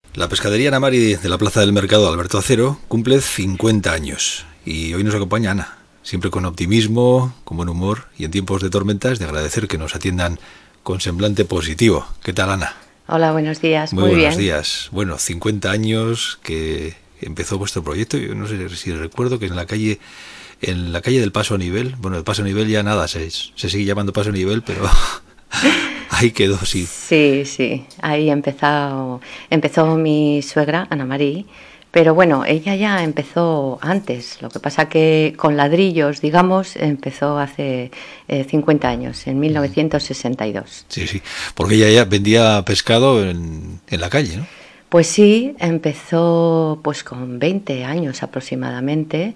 La pescadería Ana Mari de la Plaza del Mercado Alberto Acero cumple 50 años y hoy nos acompaña Ana, siempre con optimismo, con buen humor y en tiempos de tormentas de agradecer que nos atiendan con semblante positivo. ¿Qué tal, Ana? Hola, buenos días. Muy Muy buenos bien. días. Bueno, 50 años que empezó vuestro proyecto. Yo no sé si recuerdo que en la calle del Paso a Nivel, bueno, el Paso a Nivel ya nada, se sigue llamando Paso a Nivel, pero ahí quedó, sí. Sí, sí. Ahí empezó mi suegra, Ana Marí, pero bueno, ella ya empezó antes. Lo que pasa que con ladrillos, digamos, empezó hace 50 años, en 1962. Sí, sí, porque ella ya vendía pescado en la calle, ¿no? Pues sí, empezó pues con 20 años aproximadamente.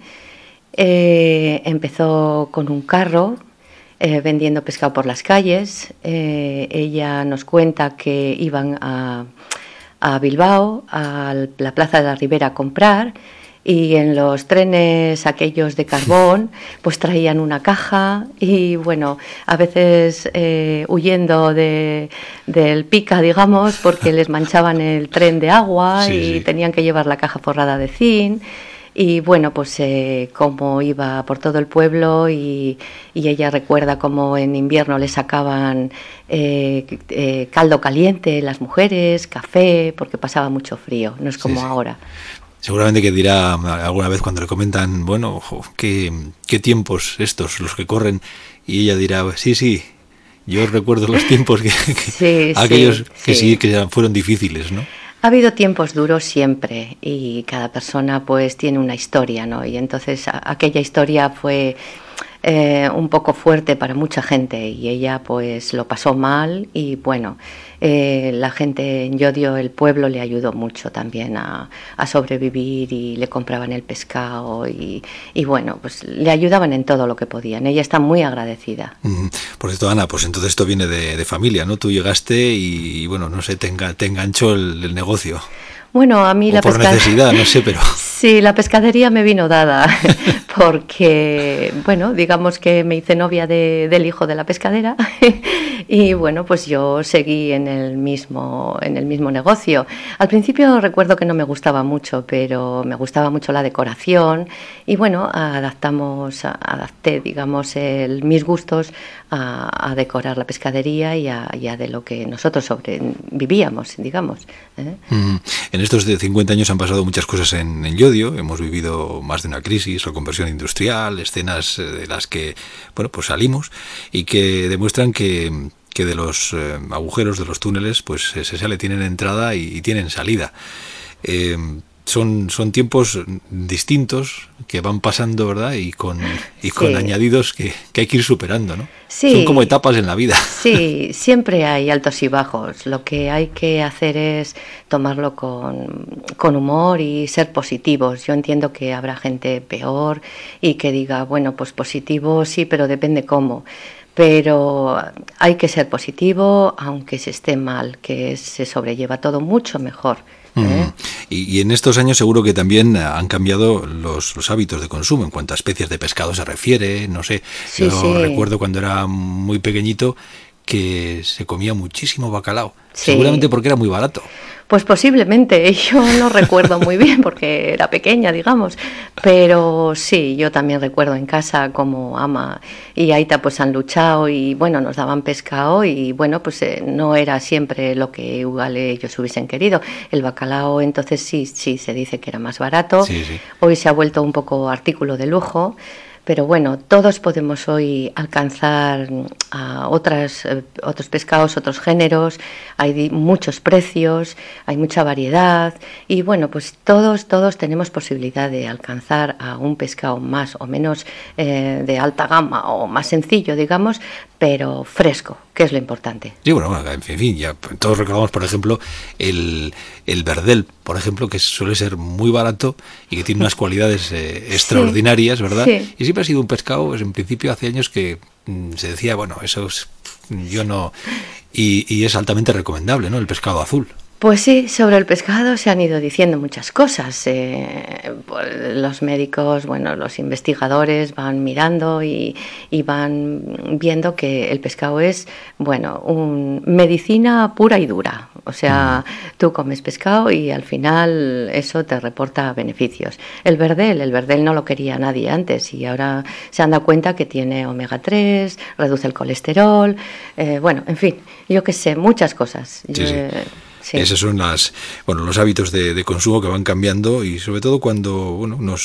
Empezó con un carro vendiendo pescado por las calles. Ella nos cuenta que iban a Bilbao, a la Plaza de la Ribera a comprar, y en los trenes aquellos de carbón pues traían una caja y bueno, a veces huyendo del pica, digamos, porque les manchaban el tren de agua Sí, y sí. tenían que llevar la caja forrada de zinc. Y bueno, pues como iba por todo el pueblo y ella recuerda cómo en invierno le sacaban caldo caliente las mujeres, café, porque pasaba mucho frío, no es Sí, como sí. ahora. Seguramente que dirá alguna vez cuando le comentan, bueno, qué tiempos estos, los que corren, y ella dirá, sí, sí, yo recuerdo los tiempos Sí, sí, aquellos que sí, sí. que fueron difíciles, ¿no? Ha habido tiempos duros siempre y cada persona pues tiene una historia, ¿no? Y entonces aquella historia fue un poco fuerte para mucha gente y ella pues lo pasó mal y bueno, la gente en Llodio, el pueblo, le ayudó mucho también a sobrevivir y le compraban el pescado y bueno, pues le ayudaban en todo lo que podían. Ella está muy agradecida. Por cierto, Ana, pues entonces esto viene de familia, ¿no? Tú llegaste y bueno, no sé, te enganchó el negocio. Bueno, a mí O la por pesca... necesidad, no sé, pero... Sí, la pescadería me vino dada porque, bueno, digamos que me hice novia del hijo de la pescadera y bueno, pues yo seguí en el mismo negocio. Al principio recuerdo que no me gustaba mucho, pero me gustaba mucho la decoración y bueno, adapté, digamos, mis gustos a decorar la pescadería y a de lo que nosotros vivíamos, digamos. ¿Eh? En estos de 50 años han pasado muchas cosas en Llodio. Hemos vivido más de una crisis, reconversión industrial, escenas de las que, bueno, pues salimos y que demuestran que de los agujeros, de los túneles, pues se sale, tienen entrada y tienen salida. Eh, son tiempos distintos que van pasando, ¿verdad? Y con Sí, añadidos que hay que ir superando, ¿no? Son como sí, etapas en la vida. sí, siempre hay altos y bajos. Lo que hay que hacer es tomarlo con humor y ser positivos. Yo entiendo que habrá gente peor y que diga, bueno, pues positivo sí, pero depende cómo. Pero hay que ser positivo, aunque se esté mal, que se sobrelleva todo mucho mejor. ¿Eh? Y en estos años seguro que también han cambiado los hábitos de consumo en cuanto a especies de pescado se refiere. No sé, Sí, yo sí, recuerdo cuando era muy pequeñito que se comía muchísimo bacalao, seguramente sí. porque era muy barato. Pues posiblemente, yo no recuerdo muy bien porque era pequeña, digamos, pero sí, yo también recuerdo en casa como ama y Aita pues han luchado y bueno, nos daban pescado y bueno, pues no era siempre lo que igual ellos hubiesen querido. El bacalao entonces sí, sí, se dice que era más barato, Sí, sí. hoy se ha vuelto un poco artículo de lujo. Pero bueno, todos podemos hoy alcanzar a otros pescados, otros géneros, hay muchos precios, hay mucha variedad y bueno, pues todos tenemos posibilidad de alcanzar a un pescado más o menos de alta gama o más sencillo, digamos, pero fresco, que es lo importante. Sí, bueno, en fin, ya todos recordamos, por ejemplo, el verdel, por ejemplo, que suele ser muy barato y que tiene unas cualidades Sí, extraordinarias, ¿verdad? sí. Y siempre ha sido un pescado, pues, en principio hace años que se decía, bueno, eso es, yo no... Y es altamente recomendable, ¿no? El pescado azul. Pues sí, sobre el pescado se han ido diciendo muchas cosas. Pues los médicos, bueno, los investigadores van mirando y van viendo que el pescado es, bueno, medicina pura y dura. O sea, tú comes pescado y al final eso te reporta beneficios. El verdel no lo quería nadie antes y ahora se han dado cuenta que tiene omega 3, reduce el colesterol, bueno, en fin, yo qué sé, muchas cosas. Sí, sí. Sí. Esos son los hábitos de consumo que van cambiando y sobre todo cuando no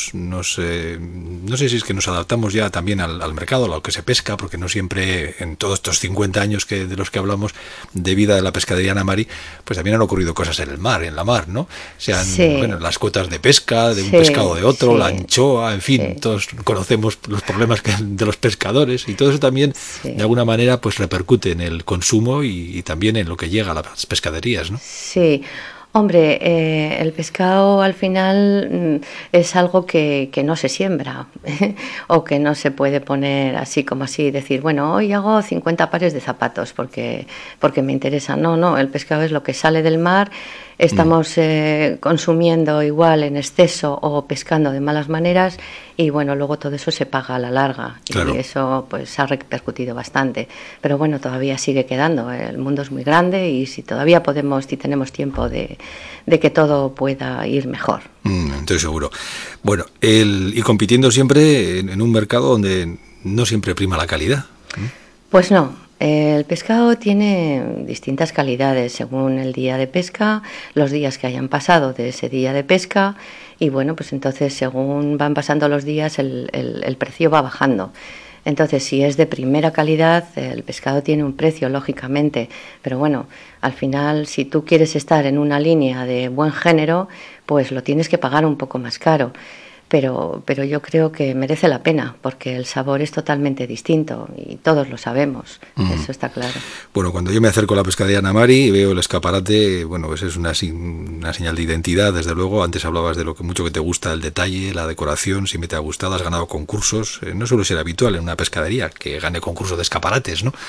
sé si es que nos adaptamos ya también al mercado, a lo que se pesca, porque no siempre en todos estos 50 años de los que hablamos de vida de la pescadería Ana Mari, pues también han ocurrido cosas en la mar, ¿no? Sean las cuotas de pesca, de un pescado de otro, la anchoa, en fin, todos conocemos los problemas de los pescadores y todo eso también de alguna manera pues repercute en el consumo y también en lo que llega a las pescaderías, ¿no? Sí, hombre, el pescado al final es algo que no se siembra o que no se puede poner así como así, decir, bueno, hoy hago 50 pares de zapatos porque me interesa. No, el pescado es lo que sale del mar, estamos consumiendo igual en exceso o pescando de malas maneras y bueno, luego todo eso se paga a la larga. Claro. Y eso pues ha repercutido bastante, pero bueno, todavía sigue quedando, el mundo es muy grande y si todavía si tenemos tiempo de que todo pueda ir mejor. Estoy seguro. Bueno, y compitiendo siempre en un mercado donde no siempre prima la calidad. Pues no. El pescado tiene distintas calidades según el día de pesca, los días que hayan pasado de ese día de pesca y bueno, pues entonces según van pasando los días el precio va bajando. Entonces, si es de primera calidad, el pescado tiene un precio, lógicamente, pero bueno, al final, si tú quieres estar en una línea de buen género, pues lo tienes que pagar un poco más caro. Pero yo creo que merece la pena porque el sabor es totalmente distinto y todos lo sabemos, eso está claro. Bueno, cuando yo me acerco a la pescadería Ana Mari y veo el escaparate, bueno, pues es una señal de identidad, desde luego. Antes hablabas de lo que mucho que te gusta el detalle, la decoración, siempre te ha gustado, has ganado concursos. No suele ser habitual en una pescadería que gane concursos de escaparates, ¿no?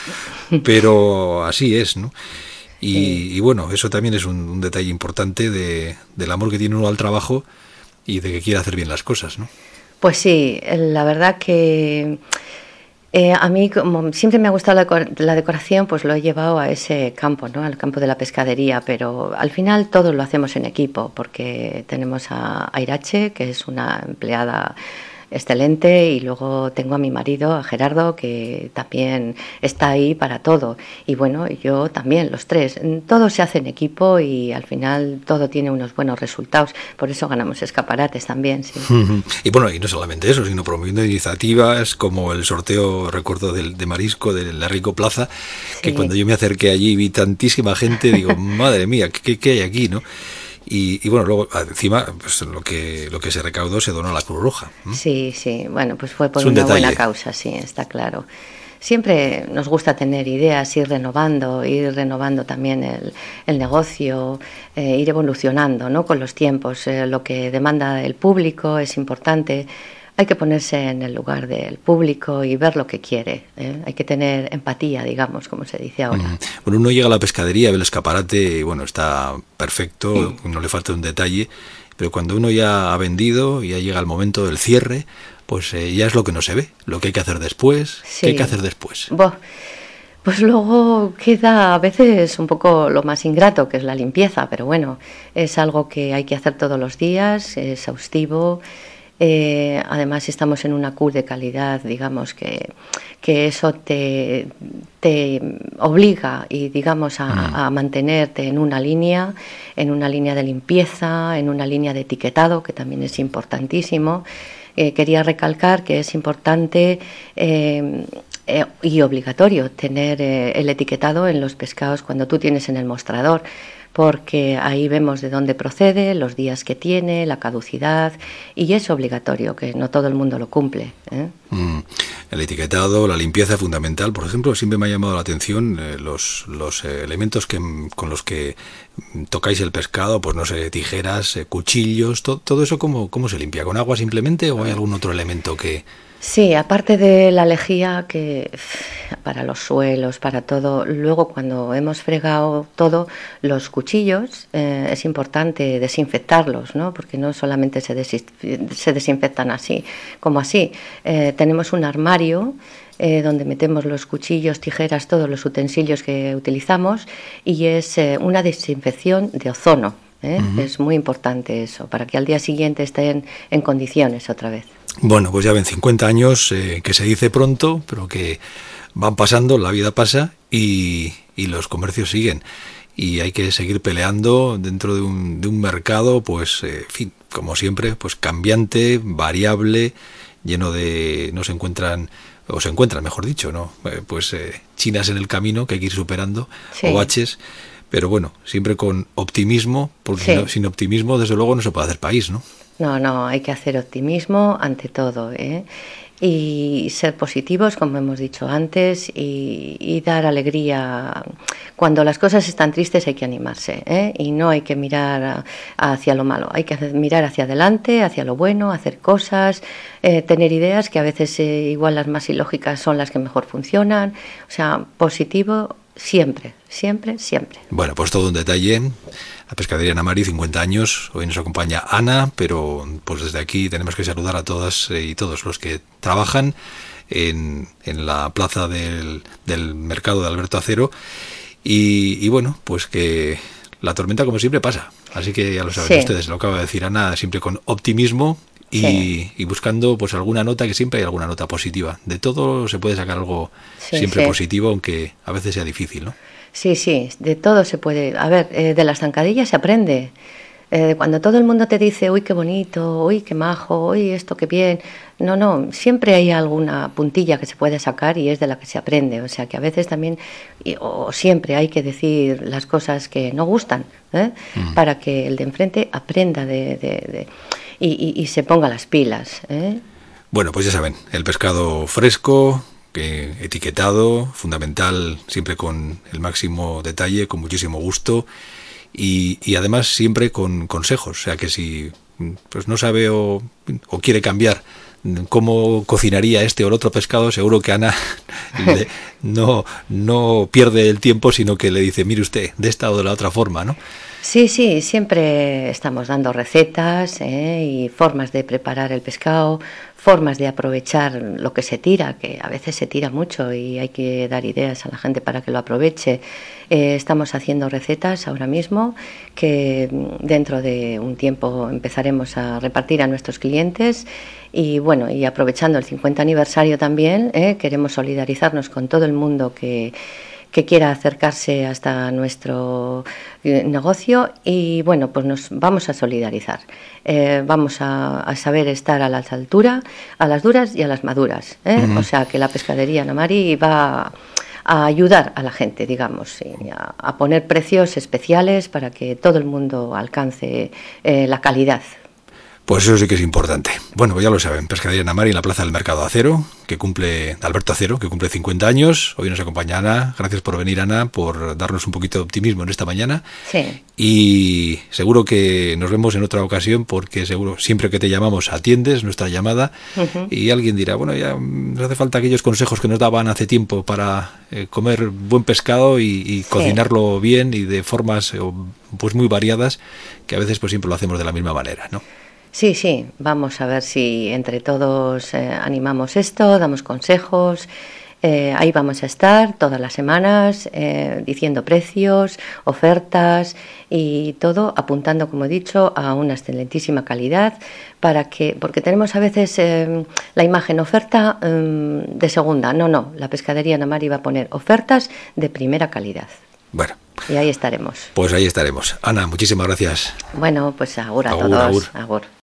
Pero así es, ¿no? Y bueno, eso también es un detalle importante del amor que tiene uno al trabajo y de que quiere hacer bien las cosas, ¿no? Pues sí, la verdad que a mí, como siempre me ha gustado la decoración, pues lo he llevado a ese campo, ¿no? Al campo de la pescadería, pero al final todos lo hacemos en equipo, porque tenemos a Irache, que es una empleada excelente, y luego tengo a mi marido, a Gerardo, que también está ahí para todo, y bueno, yo también, los tres, todo se hace en equipo y al final todo tiene unos buenos resultados, por eso ganamos escaparates también, sí. Y bueno, y no solamente eso, sino promoviendo iniciativas como el sorteo, recuerdo, de marisco de la Rico Plaza, que cuando yo me acerqué allí vi tantísima gente, digo, madre mía, ¿qué hay aquí, no? Y bueno, luego encima pues lo que se recaudó se donó a la Cruz Roja. Sí, bueno, pues fue por una buena causa, sí, está claro. Siempre nos gusta tener ideas, ir renovando también el negocio, ir evolucionando, ¿no? Con los tiempos, lo que demanda el público es importante. Hay que ponerse en el lugar del público y ver lo que quiere, ¿eh? Hay que tener empatía, digamos, como se dice ahora. Bueno, uno llega a la pescadería, ve el escaparate y bueno, está perfecto, no le falta un detalle, pero cuando uno ya ha vendido y ya llega el momento del cierre, pues ya es lo que no se ve, lo que hay que hacer después. ¿Qué hay que hacer después? Pues luego queda a veces un poco lo más ingrato, que es la limpieza, pero bueno, es algo que hay que hacer todos los días, es exhaustivo. Además estamos en una CUR de calidad, digamos que eso te obliga y digamos a mantenerte en una línea de limpieza, en una línea de etiquetado, que también es importantísimo. Quería recalcar que es importante y obligatorio tener el etiquetado en los pescados cuando tú tienes en el mostrador, porque ahí vemos de dónde procede, los días que tiene, la caducidad, y es obligatorio, que no todo el mundo lo cumple, ¿eh? El etiquetado, la limpieza es fundamental. Por ejemplo, siempre me ha llamado la atención los elementos con los que tocáis el pescado, pues no sé, tijeras, cuchillos, todo eso, ¿cómo se limpia? ¿Con agua simplemente o hay algún otro elemento que...? Sí, aparte de la lejía, que para los suelos, para todo, luego cuando hemos fregado todo, los cuchillos, es importante desinfectarlos, ¿no? Porque no solamente se desinfectan así, como así. Tenemos un armario donde metemos los cuchillos, tijeras, todos los utensilios que utilizamos, y es una desinfección de ozono. Es muy importante eso, para que al día siguiente estén en condiciones otra vez. Bueno, pues ya ven 50 años, que se dice pronto, pero que van pasando, la vida pasa y los comercios siguen. Y hay que seguir peleando dentro de un mercado, pues, en fin, como siempre, pues cambiante, variable, lleno de... no se encuentran, o se encuentran, mejor dicho, ¿no? Chinas en el camino que hay que ir superando, sí, o baches, pero bueno, siempre con optimismo, porque sí, sin optimismo, desde luego, no se puede hacer país, ¿no? No, hay que hacer optimismo ante todo, y ser positivos, como hemos dicho antes, y dar alegría. Cuando las cosas están tristes hay que animarse, y no hay que mirar hacia lo malo, hay que mirar hacia adelante, hacia lo bueno, hacer cosas, tener ideas que a veces igual las más ilógicas son las que mejor funcionan, o sea, positivo siempre, siempre, siempre. Bueno, pues todo un detalle. La Pescadería Namari, 50 años. Hoy nos acompaña Ana, pero pues desde aquí tenemos que saludar a todas y todos los que trabajan en la plaza del mercado de Alberto Acero. Y bueno, pues que la tormenta como siempre pasa. Así que ya lo saben, sí, ustedes, lo acaba de decir Ana, siempre con optimismo y buscando pues alguna nota, que siempre hay alguna nota positiva. De todo se puede sacar algo siempre positivo, aunque a veces sea difícil, ¿no? Sí, de todo se puede. A ver, de las zancadillas se aprende. Cuando todo el mundo te dice, uy, qué bonito, uy, qué majo, uy, esto, qué bien. No, siempre hay alguna puntilla que se puede sacar y es de la que se aprende. O sea, que a veces también, o siempre hay que decir las cosas que no gustan, para que el de enfrente aprenda y se ponga las pilas. Bueno, pues ya saben, el pescado fresco, etiquetado, fundamental, siempre con el máximo detalle, con muchísimo gusto y además siempre con consejos. O sea que si pues no sabe o quiere cambiar cómo cocinaría este o el otro pescado, seguro que Ana no pierde el tiempo, sino que le dice, mire usted, de esta o de la otra forma, ¿no? Sí, siempre estamos dando recetas y formas de preparar el pescado, formas de aprovechar lo que se tira, que a veces se tira mucho y hay que dar ideas a la gente para que lo aproveche. Estamos haciendo recetas ahora mismo que dentro de un tiempo empezaremos a repartir a nuestros clientes y bueno, y aprovechando el 50 aniversario también, queremos solidarizarnos con todo el mundo que quiera acercarse hasta nuestro negocio y bueno, pues nos vamos a solidarizar. Vamos a saber estar a la altura, a las duras y a las maduras. O sea que la Pescadería Namari va a ayudar a la gente, digamos, y a poner precios especiales para que todo el mundo alcance la calidad. Pues eso sí que es importante. Bueno, pues ya lo saben, Pescadería Namari en la Plaza del Mercado Acero, Alberto Acero, que cumple 50 años. Hoy nos acompaña Ana. Gracias por venir, Ana, por darnos un poquito de optimismo en esta mañana. Sí. Y seguro que nos vemos en otra ocasión, porque seguro, siempre que te llamamos, atiendes nuestra llamada. Y alguien dirá, bueno, ya nos hace falta aquellos consejos que nos daban hace tiempo para comer buen pescado y cocinarlo bien y de formas pues muy variadas, que a veces pues siempre lo hacemos de la misma manera, ¿no? Sí, vamos a ver si entre todos animamos esto, damos consejos. Ahí vamos a estar todas las semanas diciendo precios, ofertas y todo apuntando, como he dicho, a una excelentísima calidad porque tenemos a veces la imagen oferta de segunda. No, la Pescadería Namari va a poner ofertas de primera calidad. Bueno. Y ahí estaremos. Pues ahí estaremos. Ana, muchísimas gracias. Bueno, pues agur a todos. Agur. Agur.